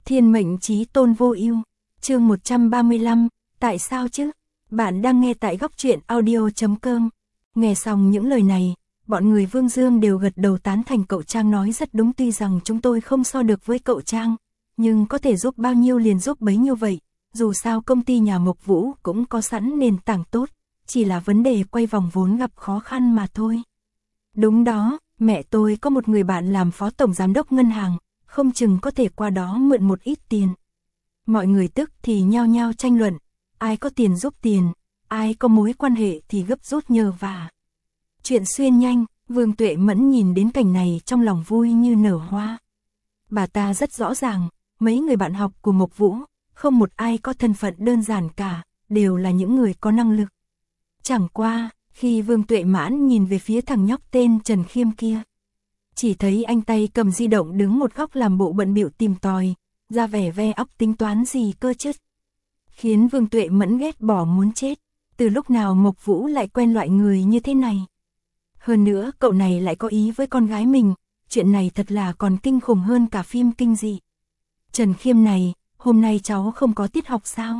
Thiên mệnh chí tôn vô ưu. Chương 135, tại sao chứ? Bạn đang nghe tại góc truyện audio.com. Nghe xong những lời này, bọn người Vương Dương đều gật đầu tán thành cậu Trang nói rất đúng, tuy rằng chúng tôi không so được với cậu Trang, nhưng có thể giúp bao nhiêu liền giúp bấy nhiêu vậy, dù sao công ty nhà Mộc Vũ cũng có sẵn nền tảng tốt, chỉ là vấn đề quay vòng vốn gặp khó khăn mà thôi. Đúng đó, mẹ tôi có một người bạn làm phó tổng giám đốc ngân hàng, không chừng có thể qua đó mượn một ít tiền. Mọi người tức thì nhao nhao tranh luận, ai có tiền giúp tiền, ai có mối quan hệ thì gấp rút nhờ vả. Chuyện xuyên nhanh, Vương Tuệ Mẫn nhìn đến cảnh này trong lòng vui như nở hoa. Bà ta rất rõ ràng, mấy người bạn học của Mộc Vũ, không một ai có thân phận đơn giản cả, đều là những người có năng lực. Chẳng qua, khi Vương Tuệ Mãn nhìn về phía thằng nhóc tên Trần Khiêm kia, chỉ thấy anh tay cầm di động đứng một góc làm bộ bận bịu tìm tòi, ra vẻ ve óc tính toán gì cơ chứ. Khiến Vương Tuệ Mẫn ghét bỏ muốn chết, từ lúc nào Mộc Vũ lại quen loại người như thế này. Hơn nữa cậu này lại có ý với con gái mình, chuyện này thật là còn kinh khủng hơn cả phim kinh dị. Trần Khiêm này, hôm nay cháu không có tiết học sao?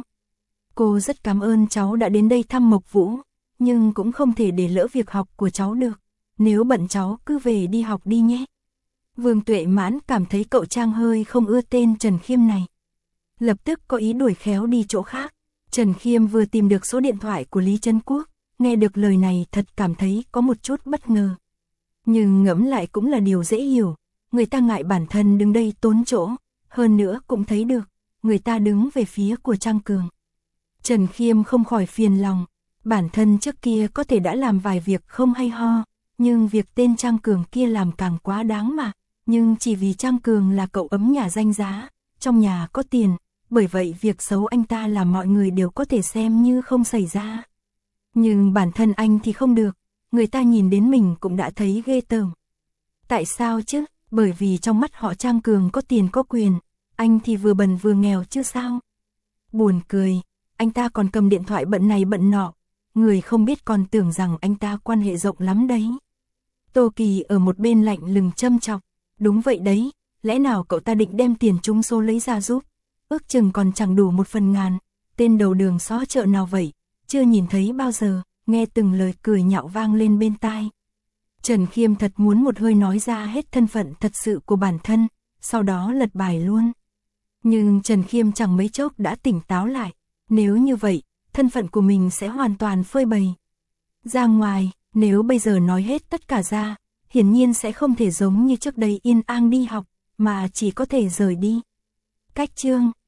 Cô rất cảm ơn cháu đã đến đây thăm Mộc Vũ, nhưng cũng không thể để lỡ việc học của cháu được. Nếu bận cháu cứ về đi học đi nhé. Vương Tuệ Mãn cảm thấy cậu Trang hơi không ưa tên Trần Khiêm này, lập tức có ý đuổi khéo đi chỗ khác. Trần Khiêm vừa tìm được số điện thoại của Lý Trấn Quốc, nghe được lời này thật cảm thấy có một chút bất ngờ. Nhưng ngẫm lại cũng là điều dễ hiểu, người ta ngại bản thân đứng đây tốn chỗ, hơn nữa cũng thấy được, người ta đứng về phía của Trang Cường. Trần Khiêm không khỏi phiền lòng, bản thân trước kia có thể đã làm vài việc không hay ho, nhưng việc tên Trang Cường kia làm càng quá đáng mà, nhưng chỉ vì Trang Cường là cậu ấm nhà danh giá, trong nhà có tiền, bởi vậy việc xấu anh ta làm mọi người đều có thể xem như không xảy ra. Nhưng bản thân anh thì không được, người ta nhìn đến mình cũng đã thấy ghê tởm. Tại sao chứ? Bởi vì trong mắt họ Trang Cường có tiền có quyền, anh thì vừa bần vừa nghèo chứ sao? Buồn cười, anh ta còn cầm điện thoại bận này bận nọ, người không biết còn tưởng rằng anh ta quan hệ rộng lắm đấy. Tô Kỳ ở một bên lạnh lùng châm chọc, đúng vậy đấy, lẽ nào cậu ta định đem tiền trúng số lấy ra giúp, ước chừng còn chẳng đủ 1/1000, tên đầu đường xó chợ nào vậy, chưa nhìn thấy bao giờ, nghe từng lời cười nhạo vang lên bên tai. Trần Khiêm thật muốn một hơi nói ra hết thân phận thật sự của bản thân, sau đó lật bài luôn. Nhưng Trần Khiêm chẳng mấy chốc đã tỉnh táo lại, nếu như vậy, thân phận của mình sẽ hoàn toàn phơi bày ra ngoài, nếu bây giờ nói hết tất cả ra, hiển nhiên sẽ không thể giống như trước đây yên ang đi học, mà chỉ có thể rời đi. Cách chương